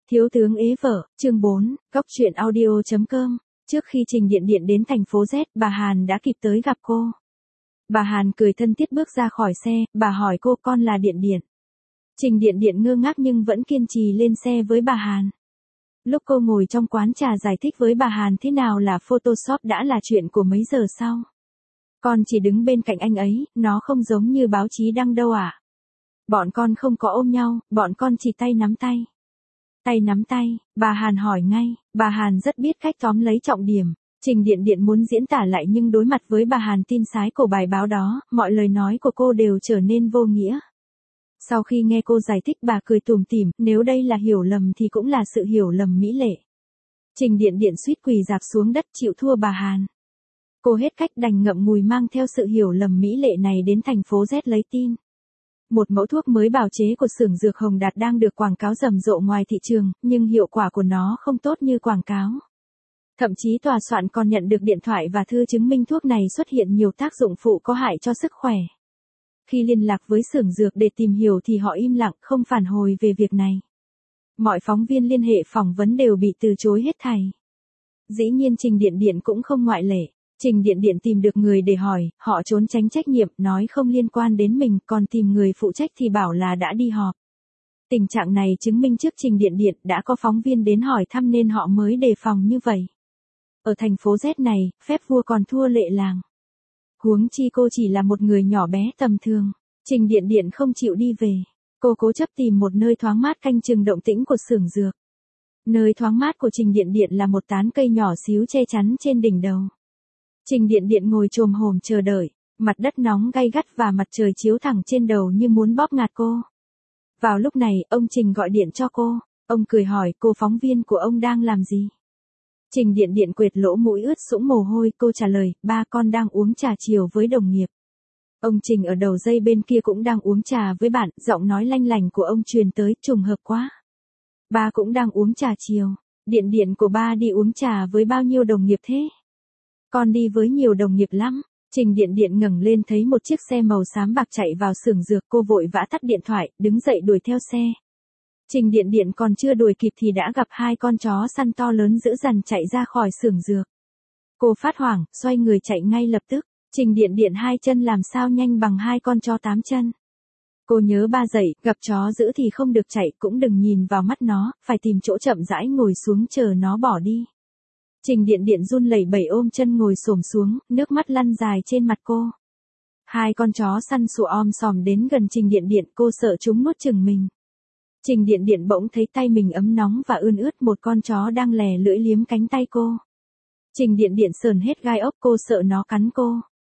Thiếu tướng ế vợ, chương 4, Góc truyện audio.com. Trước khi Trình Điện Điện đến thành phố Z, bà Hàn đã kịp tới gặp cô. Bà Hàn cười thân thiết bước ra khỏi xe, bà hỏi cô con là Điện Điện. Trình Điện Điện ngơ ngác nhưng vẫn kiên trì lên xe với bà Hàn. Lúc cô ngồi trong quán trà giải thích với bà Hàn thế nào là Photoshop đã là chuyện của mấy giờ sau. Con chỉ đứng bên cạnh anh ấy, nó không giống như báo chí đăng đâu ạ. Bọn con không có ôm nhau, bọn con chỉ tay nắm tay. Tay nắm tay, bà Hàn hỏi ngay, bà Hàn rất biết cách tóm lấy trọng điểm. Trình Điện Điện muốn diễn tả lại nhưng đối mặt với bà Hàn tin sái của bài báo đó, mọi lời nói của cô đều trở nên vô nghĩa. Sau khi nghe cô giải thích bà cười tủm tỉm, nếu đây là hiểu lầm thì cũng là sự hiểu lầm mỹ lệ. Trình Điện Điện suýt quỳ rạp xuống đất chịu thua bà Hàn. Cô hết cách đành ngậm ngùi mang theo sự hiểu lầm mỹ lệ này đến thành phố Z lấy tin. Một mẫu thuốc mới bào chế của xưởng dược Hồng Đạt đang được quảng cáo rầm rộ ngoài thị trường, nhưng hiệu quả của nó không tốt như quảng cáo. Thậm chí tòa soạn còn nhận được điện thoại và thư chứng minh thuốc này xuất hiện nhiều tác dụng phụ có hại cho sức khỏe. Khi liên lạc với xưởng dược để tìm hiểu thì họ im lặng không phản hồi về việc này. Mọi phóng viên liên hệ phỏng vấn đều bị từ chối hết thảy. Dĩ nhiên Trình Điện Điện cũng không ngoại lệ. Trình Điện Điện tìm được người để hỏi, họ trốn tránh trách nhiệm, nói không liên quan đến mình, còn tìm người phụ trách thì bảo là đã đi họp. Tình trạng này chứng minh trước Trình Điện Điện đã có phóng viên đến hỏi thăm nên họ mới đề phòng như vậy. Ở thành phố Z này, phép vua còn thua lệ làng. Huống chi cô chỉ là một người nhỏ bé tầm thường. Trình Điện Điện không chịu đi về. Cô cố chấp tìm một nơi thoáng mát canh chừng động tĩnh của xưởng dược. Nơi thoáng mát của Trình Điện Điện là một tán cây nhỏ xíu che chắn trên đỉnh đầu. Trình Điện Điện ngồi chồm hổm chờ đợi, mặt đất nóng gay gắt và mặt trời chiếu thẳng trên đầu như muốn bóp ngạt cô. Vào lúc này, ông Trình gọi điện cho cô, ông cười hỏi cô phóng viên của ông đang làm gì. Trình Điện Điện quệt lỗ mũi ướt sũng mồ hôi, cô trả lời, ba con đang uống trà chiều với đồng nghiệp. Ông Trình ở đầu dây bên kia cũng đang uống trà với bạn, giọng nói lanh lành của ông truyền tới, trùng hợp quá. Ba cũng đang uống trà chiều, Điện Điện của ba đi uống trà với bao nhiêu đồng nghiệp thế? Con đi với nhiều đồng nghiệp lắm. Trình Điện Điện ngẩng lên thấy một chiếc xe màu xám bạc chạy vào xưởng dược, cô vội vã tắt điện thoại, đứng dậy đuổi theo xe. Trình Điện Điện còn chưa đuổi kịp thì đã gặp hai con chó săn to lớn dữ dằn chạy ra khỏi xưởng dược. Cô phát hoảng, xoay người chạy ngay lập tức. Trình Điện Điện hai chân làm sao nhanh bằng hai con chó tám chân. Cô nhớ ba dạy, gặp chó dữ thì không được chạy, cũng đừng nhìn vào mắt nó, phải tìm chỗ chậm rãi ngồi xuống chờ nó bỏ đi. Trình Điện Điện run lẩy bẩy ôm chân ngồi xổm xuống, nước mắt lăn dài trên mặt cô. Hai con chó săn sủa om sòm đến gần Trình Điện Điện, cô sợ chúng nuốt chửng mình. Trình Điện Điện bỗng thấy tay mình ấm nóng và ươn ướt, một con chó đang lè lưỡi liếm cánh tay cô. Trình Điện Điện sờn hết gai ốc, cô sợ nó cắn cô.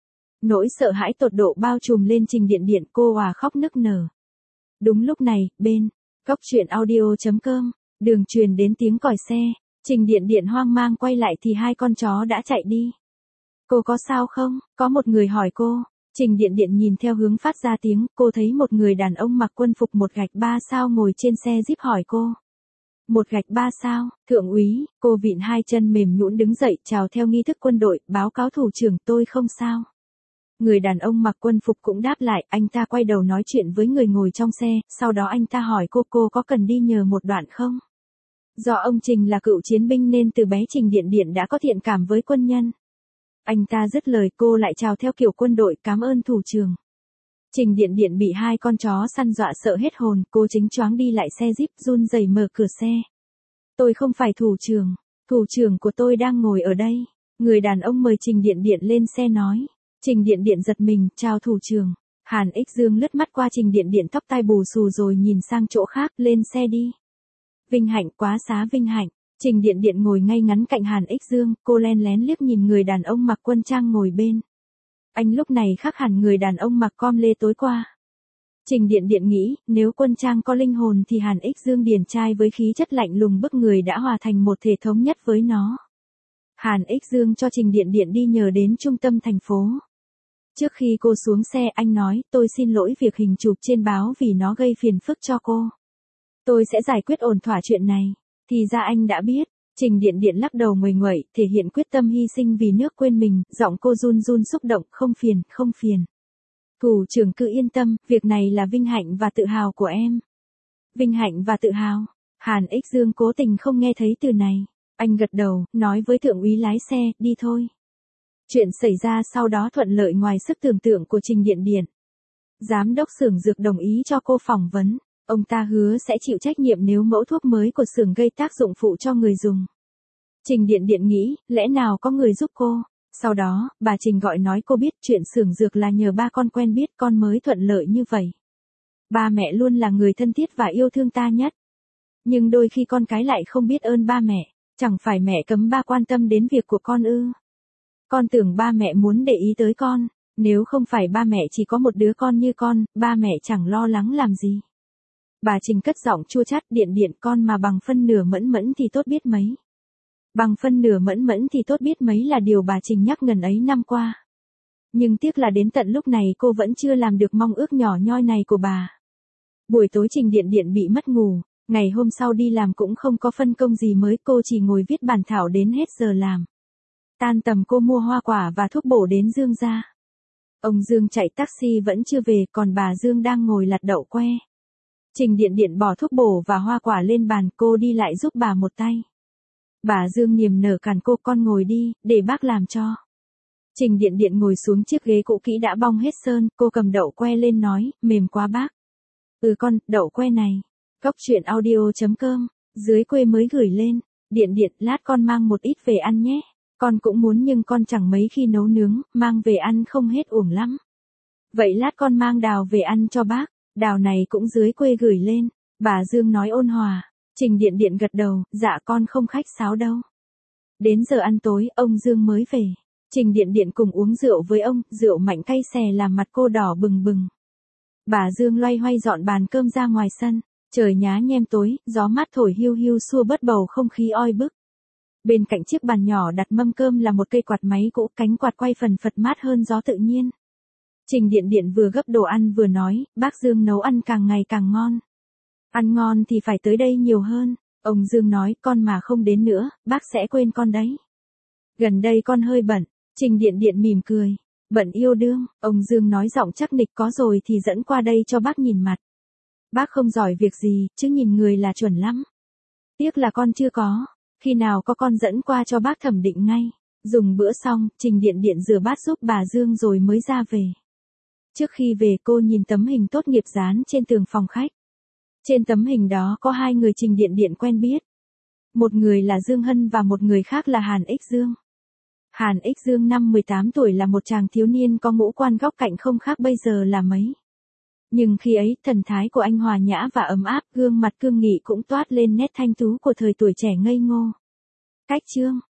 Nỗi sợ hãi tột độ bao trùm lên Trình Điện Điện, cô òa khóc nức nở. Đúng lúc này, bên Góc truyện audio.com, đường truyền đến tiếng còi xe. Trình Điện Điện hoang mang quay lại thì hai con chó đã chạy đi. Cô có sao không? Có một người hỏi cô. Trình Điện Điện nhìn theo hướng phát ra tiếng, cô thấy một người đàn ông mặc quân phục một gạch 3 sao ngồi trên xe Jeep hỏi cô. Một gạch 3 sao, thượng úy, cô vịn hai chân mềm nhũn đứng dậy, chào theo nghi thức quân đội, báo cáo thủ trưởng tôi không sao. Người đàn ông mặc quân phục cũng đáp lại, anh ta quay đầu nói chuyện với người ngồi trong xe, sau đó anh ta hỏi cô có cần đi nhờ một đoạn không? Do ông Trình là cựu chiến binh nên từ bé Trình Điện Điện đã có thiện cảm với quân nhân. Anh ta dứt lời cô lại chào theo kiểu quân đội, cảm ơn thủ trưởng. Trình Điện Điện bị hai con chó săn dọa sợ hết hồn, cô chính choáng đi lại xe Jeep run rẩy mở cửa xe. Tôi không phải thủ trưởng của tôi đang ngồi ở đây. Người đàn ông mời Trình Điện Điện lên xe nói. Trình Điện Điện giật mình, chào thủ trưởng. Hàn Ích Dương lướt mắt qua Trình Điện Điện tóc tai bù xù rồi nhìn sang chỗ khác, lên xe đi. Vinh hạnh, quá xá vinh hạnh. Trình Điện Điện ngồi ngay ngắn cạnh Hàn Ích Dương, cô len lén liếc nhìn người đàn ông mặc quân trang ngồi bên. Anh lúc này khác hẳn người đàn ông mặc com lê tối qua. Trình Điện Điện nghĩ, nếu quân trang có linh hồn thì Hàn Ích Dương điển trai với khí chất lạnh lùng bức người đã hòa thành một thể thống nhất với nó. Hàn Ích Dương cho Trình Điện Điện đi nhờ đến trung tâm thành phố. Trước khi cô xuống xe anh nói, tôi xin lỗi việc hình chụp trên báo vì nó gây phiền phức cho cô. Tôi sẽ giải quyết ổn thỏa chuyện này. Thì ra anh đã biết. Trình Điện Điện lắc đầu nguầy nguậy, thể hiện quyết tâm hy sinh vì nước quên mình, giọng cô run run xúc động, không phiền. Thủ trưởng cứ yên tâm, việc này là vinh hạnh và tự hào của em. Vinh hạnh và tự hào. Hàn Ích Dương cố tình không nghe thấy từ này. Anh gật đầu, nói với thượng úy lái xe, đi thôi. Chuyện xảy ra sau đó thuận lợi ngoài sức tưởng tượng của Trình Điện Điện. Giám đốc xưởng dược đồng ý cho cô phỏng vấn. Ông ta hứa sẽ chịu trách nhiệm nếu mẫu thuốc mới của xưởng gây tác dụng phụ cho người dùng. Trình Điện Điện nghĩ, lẽ nào có người giúp cô. Sau đó, bà Trình gọi nói cô biết chuyện xưởng dược là nhờ ba con quen biết con mới thuận lợi như vậy. Ba mẹ luôn là người thân thiết và yêu thương ta nhất. Nhưng đôi khi con cái lại không biết ơn ba mẹ. Chẳng phải mẹ cấm ba quan tâm đến việc của con ư? Con tưởng ba mẹ muốn để ý tới con. Nếu không phải ba mẹ chỉ có một đứa con như con, ba mẹ chẳng lo lắng làm gì. Bà Trình cất giọng chua chát, Điện Điện con mà bằng phân nửa Mẫn Mẫn thì tốt biết mấy. Bằng phân nửa Mẫn Mẫn thì tốt biết mấy là điều bà Trình nhắc ngần ấy năm qua. Nhưng tiếc là đến tận lúc này cô vẫn chưa làm được mong ước nhỏ nhoi này của bà. Buổi tối Trình Điện Điện bị mất ngủ, ngày hôm sau đi làm cũng không có phân công gì mới, cô chỉ ngồi viết bản thảo đến hết giờ làm. Tan tầm cô mua hoa quả và thuốc bổ đến Dương gia. Ông Dương chạy taxi vẫn chưa về, còn bà Dương đang ngồi lặt đậu que. Trình Điện Điện bỏ thuốc bổ và hoa quả lên bàn, cô đi lại giúp bà một tay. Bà Dương niềm nở cản cô, con ngồi đi, để bác làm cho. Trình Điện Điện ngồi xuống chiếc ghế cũ kỹ đã bong hết sơn, cô cầm đậu que lên nói, mềm quá bác. Con, đậu que này. Cóc truyện audio.com, dưới quê mới gửi lên. Điện Điện, lát con mang một ít về ăn nhé. Con cũng muốn nhưng con chẳng mấy khi nấu nướng, mang về ăn không hết uổng lắm. Vậy lát con mang đào về ăn cho bác. Đào này cũng dưới quê gửi lên. Bà Dương nói ôn hòa. Trình Điện Điện gật đầu, dạ con không khách sáo đâu. Đến giờ ăn tối, ông Dương mới về. Trình Điện Điện cùng uống rượu với ông, rượu mạnh cay xè làm mặt cô đỏ bừng bừng. Bà Dương loay hoay dọn bàn cơm ra ngoài sân. Trời nhá nhem tối, gió mát thổi hiu hiu xua bớt bầu không khí oi bức. Bên cạnh chiếc bàn nhỏ đặt mâm cơm là một cây quạt máy cũ, cánh quạt quay phần phật mát hơn gió tự nhiên. Trình Điện Điện vừa gấp đồ ăn vừa nói, bác Dương nấu ăn càng ngày càng ngon. Ăn ngon thì phải tới đây nhiều hơn. Ông Dương nói, con mà không đến nữa, bác sẽ quên con đấy. Gần đây con hơi bận. Trình Điện Điện mỉm cười. Bận yêu đương, ông Dương nói giọng chắc nịch, có rồi thì dẫn qua đây cho bác nhìn mặt. Bác không giỏi việc gì, chứ nhìn người là chuẩn lắm. Tiếc là con chưa có. Khi nào có con dẫn qua cho bác thẩm định ngay. Dùng bữa xong, Trình Điện Điện rửa bát giúp bà Dương rồi mới ra về. Trước khi về cô nhìn tấm hình tốt nghiệp dán trên tường phòng khách. Trên tấm hình đó có hai người Trình Điện Điện quen biết. Một người là Dương Hân và một người khác là Hàn Ích Dương. Hàn Ích Dương năm 18 tuổi là một chàng thiếu niên có ngũ quan góc cạnh không khác bây giờ là mấy. Nhưng khi ấy, thần thái của anh hòa nhã và ấm áp, gương mặt cương nghị cũng toát lên nét thanh tú của thời tuổi trẻ ngây ngô. Cách chương